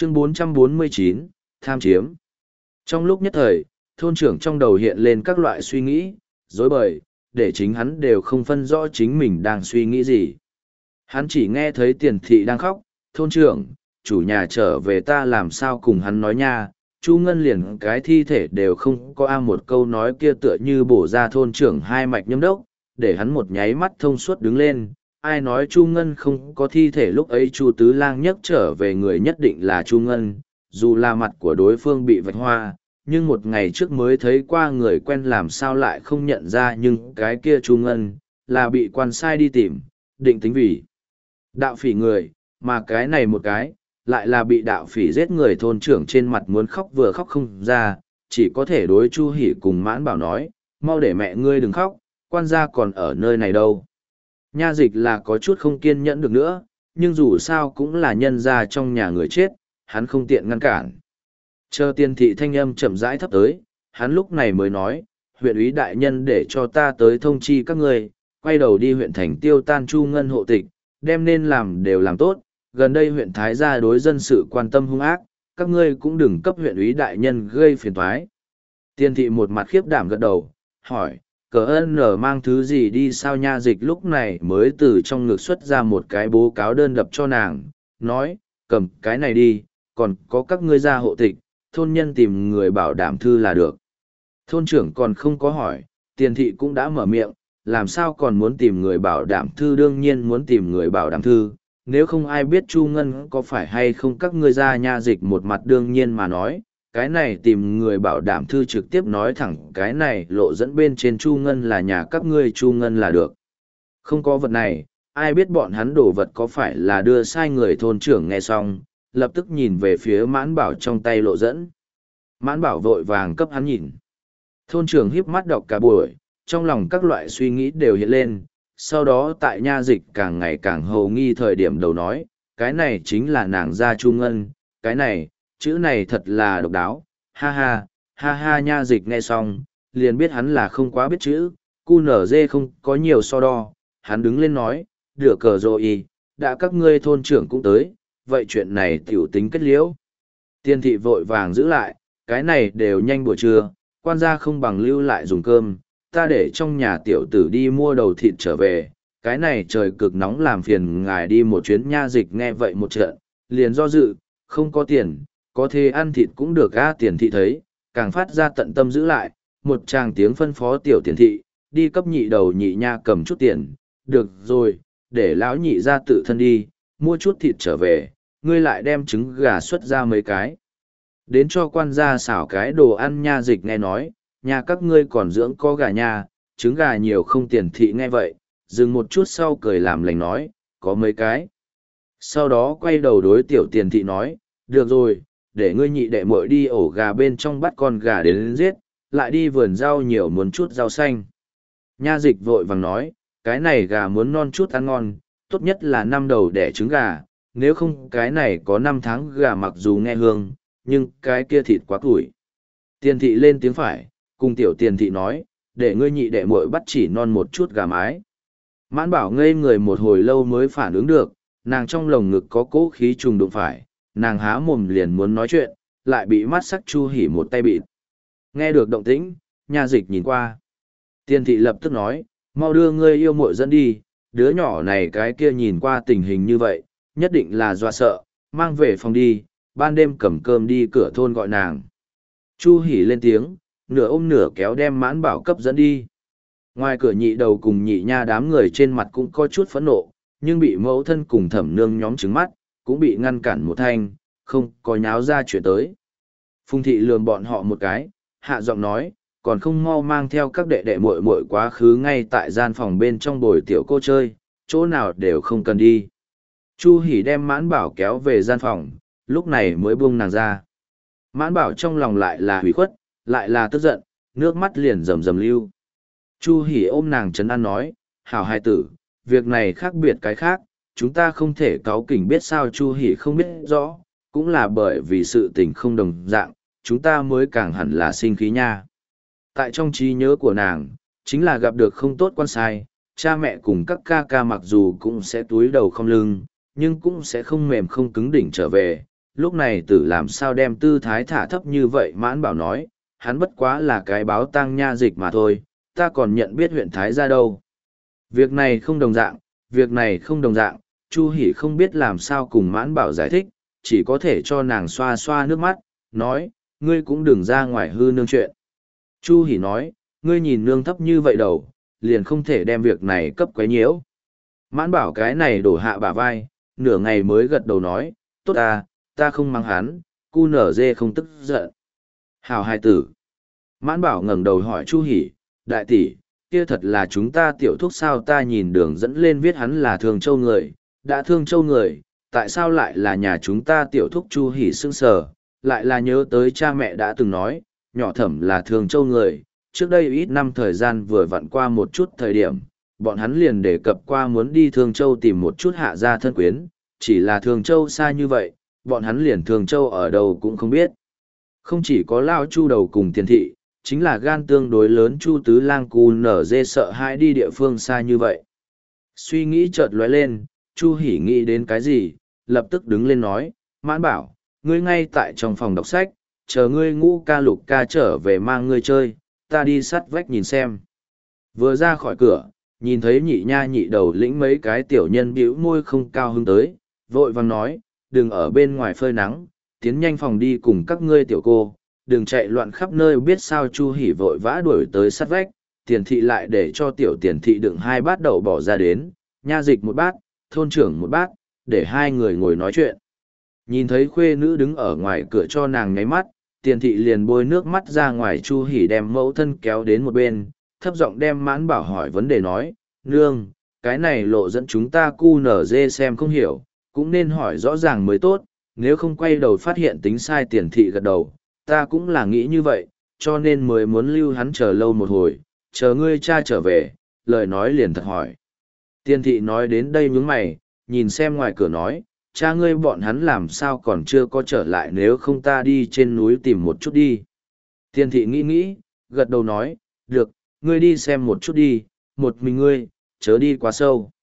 Chương 449, tham chiếm. Trong lúc nhất thời, thôn trưởng trong đầu hiện lên các loại suy nghĩ, rối bời, để chính hắn đều không phân rõ chính mình đang suy nghĩ gì. Hắn chỉ nghe thấy Tiền thị đang khóc, thôn trưởng, chủ nhà trở về ta làm sao cùng hắn nói nha. Chu Ngân liền cái thi thể đều không có một câu nói kia tựa như bổ ra thôn trưởng hai mạch nhâm đốc, để hắn một nháy mắt thông suốt đứng lên. Ai nói Chu Ngân không có thi thể lúc ấy Chu Tứ Lang nhấc trở về người nhất định là Chu Ngân, dù là mặt của đối phương bị vạch hoa, nhưng một ngày trước mới thấy qua người quen làm sao lại không nhận ra, nhưng cái kia Chu Ngân là bị quan sai đi tìm, định tính vì đạo phỉ người, mà cái này một cái lại là bị đạo phỉ giết người. Thôn trưởng trên mặt muốn khóc vừa khóc không ra, chỉ có thể đối Chu Hỉ cùng Mãn Bảo nói, mau để mẹ ngươi đừng khóc, quan gia còn ở nơi này đâu. Nha Dịch là có chút không kiên nhẫn được nữa, nhưng dù sao cũng là nhân gia trong nhà người chết, hắn không tiện ngăn cản. Chờ Tiền thị thanh âm chậm rãi thấp tới, hắn lúc này mới nói, huyện úy đại nhân để cho ta tới thông chi các ngươi, quay đầu đi huyện thành tiêu tan Chu Ngân hộ tịch, đem nên làm đều làm tốt. Gần đây huyện Thái gia đối dân sự quan tâm hung ác, các ngươi cũng đừng cấp huyện úy đại nhân gây phiền toái. Tiền thị một mặt khiếp đảm gật đầu, hỏi, cờ ơn nở mang thứ gì đi sao? Nha Dịch lúc này mới từ trong ngực xuất ra một cái bố cáo đơn đập cho nàng, nói, cầm cái này đi, còn có các ngươi ra hộ tịch, thôn nhân tìm người bảo đảm thư là được. Thôn trưởng còn không có hỏi, Tiền thị cũng đã mở miệng, làm sao còn muốn tìm người bảo đảm thư? Đương nhiên muốn tìm người bảo đảm thư, nếu không ai biết Chu Ngân có phải hay không các ngươi ra. Nha Dịch một mặt đương nhiên mà nói, cái này tìm người bảo đảm thư trực tiếp nói thẳng cái này lộ dẫn bên trên Chu Ngân là nhà các ngươi Chu Ngân là được. Không có vật này, ai biết bọn hắn đổ vật có phải là đưa sai người? Thôn trưởng nghe xong, lập tức nhìn về phía Mãn Bảo trong tay lộ dẫn. Mãn Bảo vội vàng cấp hắn nhìn. Thôn trưởng híp mắt đọc cả buổi, trong lòng các loại suy nghĩ đều hiện lên, sau đó tại Nha Dịch càng ngày càng hầu nghi thời điểm đầu nói, cái này chính là nàng gia Chu Ngân, cái này, chữ này thật là độc đáo, ha ha, ha ha. Nha Dịch nghe xong, liền biết hắn là không quá biết chữ, cu nở dê không có nhiều so đo, hắn đứng lên nói, được cờ rồi, đã các ngươi thôn trưởng cũng tới, vậy chuyện này tiểu tính kết liễu. Tiền thị vội vàng giữ lại, cái này đều nhanh buổi trưa, quan gia không bằng lưu lại dùng cơm, ta để trong nhà tiểu tử đi mua đầu thịt trở về, cái này trời cực nóng làm phiền ngài đi một chuyến. Nha Dịch nghe vậy một trận, liền do dự, không có tiền, có thể ăn thịt cũng được a. Tiền thị thấy, càng phát ra tận tâm giữ lại, một tràng tiếng phân phó tiểu Tiền thị, đi cấp nhị đầu nhị nha cầm chút tiền, được rồi, để lão nhị ra tự thân đi, mua chút thịt trở về, ngươi lại đem trứng gà xuất ra mấy cái. Đến cho quan gia xảo cái đồ ăn. Nha Dịch nghe nói, nhà các ngươi còn dưỡng có gà nha, trứng gà nhiều không? Tiền thị nghe vậy, dừng một chút sau cười làm lành nói, có mấy cái. Sau đó quay đầu đối tiểu Tiền thị nói, được rồi, để ngươi nhị đệ muội đi ổ gà bên trong bắt con gà đến giết, lại đi vườn rau nhiều muốn chút rau xanh. Nha Dịch vội vàng nói, cái này gà muốn non chút ăn ngon, tốt nhất là 5 đầu đẻ trứng gà, nếu không cái này có 5 tháng gà mặc dù nghe hương, nhưng cái kia thịt quá củi. Tiền thị lên tiếng phải, cùng tiểu Tiền thị nói, để ngươi nhị đệ muội bắt chỉ non một chút gà mái. Mãn Bảo ngây người một hồi lâu mới phản ứng được, nàng trong lồng ngực có cỗ khí trùng đụng phải, nàng há mồm liền muốn nói chuyện, lại bị mắt sắc Chu Hỉ một tay bịt. Nghe được động tĩnh, Nha Dịch nhìn qua. Tiền thị lập tức nói, mau đưa ngươi yêu muội dẫn đi, đứa nhỏ này cái kia nhìn qua tình hình như vậy, nhất định là dọa sợ, mang về phòng đi, ban đêm cầm cơm đi cửa thôn gọi nàng. Chu Hỉ lên tiếng, nửa ôm nửa kéo đem Mãn Bảo cấp dẫn đi. Ngoài cửa nhị đầu cùng nhị nha đám người trên mặt cũng có chút phẫn nộ, nhưng bị mẫu thân cùng thẩm nương nhóm trứng mắt, cũng bị ngăn cản một thanh, không có nháo ra chuyện tới. Phùng thị lườm bọn họ một cái, hạ giọng nói, còn không mau mang theo các đệ đệ muội muội quá khứ ngay tại gian phòng bên trong bồi tiểu cô chơi, chỗ nào đều không cần đi. Chu Hỉ đem Mãn Bảo kéo về gian phòng, lúc này mới buông nàng ra. Mãn Bảo trong lòng lại là hủy khuất, lại là tức giận, nước mắt liền rầm rầm lưu. Chu Hỉ ôm nàng trấn an nói, hảo hài tử, việc này khác biệt cái khác, chúng ta không thể cáu kỉnh biết sao. Chu Hỉ không biết rõ, cũng là bởi vì sự tình không đồng dạng, chúng ta mới càng hẳn là sinh khí nha. Tại trong trí nhớ của nàng, chính là gặp được không tốt quan sai, cha mẹ cùng các ca ca mặc dù cũng sẽ túi đầu không lưng, nhưng cũng sẽ không mềm không cứng đỉnh trở về. lúc này tử làm sao đem tư thái thả thấp như vậy mãn bảo nói, hắn bất quá là cái báo tang nha dịch mà thôi, ta còn nhận biết huyện Thái gia đâu. Việc này không đồng dạng, việc này không đồng dạng, Chu Hỷ không biết làm sao cùng mãn bảo giải thích, chỉ có thể cho nàng xoa xoa nước mắt, nói, ngươi cũng đừng ra ngoài hư nương chuyện. Chu Hỷ nói, ngươi nhìn nương thấp như vậy đầu, liền không thể đem việc này cấp quấy nhiễu. Mãn bảo cái này đổ hạ bả vai, nửa ngày mới gật đầu nói, tốt ta không mang hắn, cu nở dê không tức giận. Hào hai tử. Mãn bảo ngẩng đầu hỏi Chu Hỷ, đại tỷ, kia thật là chúng ta tiểu thúc sao, ta nhìn đường dẫn lên viết hắn là Thương Châu người, đã Thương Châu người, tại sao lại là nhà chúng ta tiểu thúc? Chu Hỷ sững sờ, lại là nhớ tới cha mẹ đã từng nói, nhỏ thẩm là Thương Châu người, trước đây ít năm thời gian vừa vặn qua một chút thời điểm, bọn hắn liền đề cập qua muốn đi Thương Châu tìm một chút hạ gia thân quyến, chỉ là Thương Châu xa như vậy, bọn hắn liền Thương Châu ở đâu cũng không biết. Không chỉ có Lao Chu đầu cùng tiền thị, chính là gan tương đối lớn Chu Tứ Lang Cù nở dê sợ hãi đi địa phương xa như vậy. Suy nghĩ chợt lóe lên, Chu Hỷ nghĩ đến cái gì, lập tức đứng lên nói, Mãn bảo, ngươi ngay tại trong phòng đọc sách, chờ ngươi Ngũ ca Lục ca trở về mang ngươi chơi, ta đi sắt vách nhìn xem. Vừa ra khỏi cửa, nhìn thấy nhị nha nhị đầu lĩnh mấy cái tiểu nhân bĩu môi không cao hứng tới, vội vàng nói, đừng ở bên ngoài phơi nắng, tiến nhanh phòng đi cùng các ngươi tiểu cô, đừng chạy loạn khắp nơi. Biết sao? Chu Hỷ vội vã đuổi tới sát vách, tiền thị lại để cho tiểu tiền thị đựng 2 bát đậu bỏ ra đến, nha dịch 1 bát, thôn trưởng 1 bát, để 2 người ngồi nói chuyện. Nhìn thấy khuê nữ đứng ở ngoài cửa cho nàng nháy mắt, tiền thị liền bôi nước mắt ra ngoài. Chu Hỷ đem mẫu thân kéo đến một bên, thấp giọng đem Mãn bảo hỏi vấn đề nói, nương, cái này lộ dẫn chúng ta cu nở dê xem không hiểu, cũng nên hỏi rõ ràng mới tốt, nếu không quay đầu phát hiện tính sai. Tiền thị gật đầu, ta cũng là nghĩ như vậy, cho nên mới muốn lưu hắn chờ lâu một hồi, chờ ngươi cha trở về, lời nói liền thật hỏi. Tiền thị nói đến đây nhướng mày, nhìn xem ngoài cửa nói, cha ngươi bọn hắn làm sao còn chưa có trở lại, nếu không ta đi trên núi tìm một chút đi. Tiền thị nghĩ, gật đầu nói, được, ngươi đi xem một chút đi, một mình ngươi, chớ đi quá sâu.